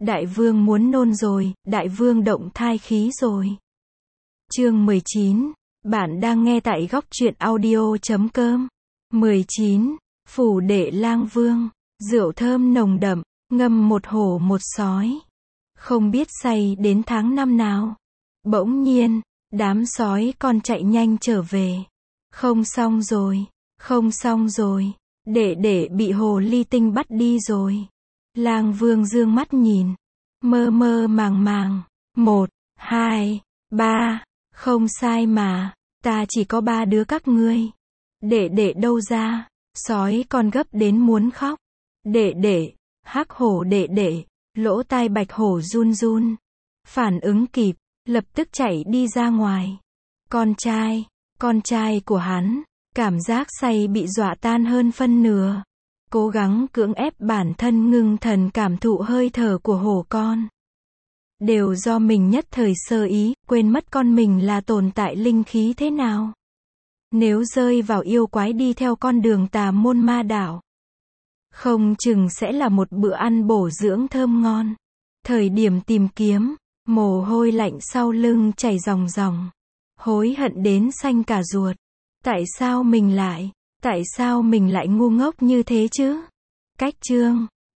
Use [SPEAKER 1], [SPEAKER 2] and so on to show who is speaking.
[SPEAKER 1] Đại vương muốn nôn rồi, đại vương động thai khí rồi. Chương 19. Bạn đang nghe tại góc truyện audio.com. 19. Phủ đệ lang vương. Rượu thơm nồng đậm, ngâm một hổ một sói. Không biết say đến tháng năm nào. Bỗng nhiên, đám sói con chạy nhanh trở về. Không xong rồi, không xong rồi. Đệ bị hồ ly tinh bắt đi rồi. Lang vương dương mắt nhìn. Mơ mơ màng màng. 1, 2, 3. Không sai mà. Ta chỉ có 3 đứa các ngươi. Đệ đâu ra? Sói con gấp đến muốn khóc. Đệ. Hắc hổ đệ. Lỗ tai bạch hổ run run. Phản ứng kịp, lập tức chạy đi ra ngoài. Con trai của hắn, cảm giác say bị dọa tan hơn phân nửa. Cố gắng cưỡng ép bản thân ngưng thần cảm thụ hơi thở của hổ con. Đều do mình nhất thời sơ ý, quên mất con mình là tồn tại linh khí thế nào. Nếu rơi vào yêu quái đi theo con đường tà môn ma đạo, không chừng sẽ là một bữa ăn bổ dưỡng thơm ngon. Thời điểm tìm kiếm, mồ hôi lạnh sau lưng chảy ròng ròng. Hối hận đến xanh cả ruột. Tại sao mình lại ngu ngốc như thế chứ? Cách chương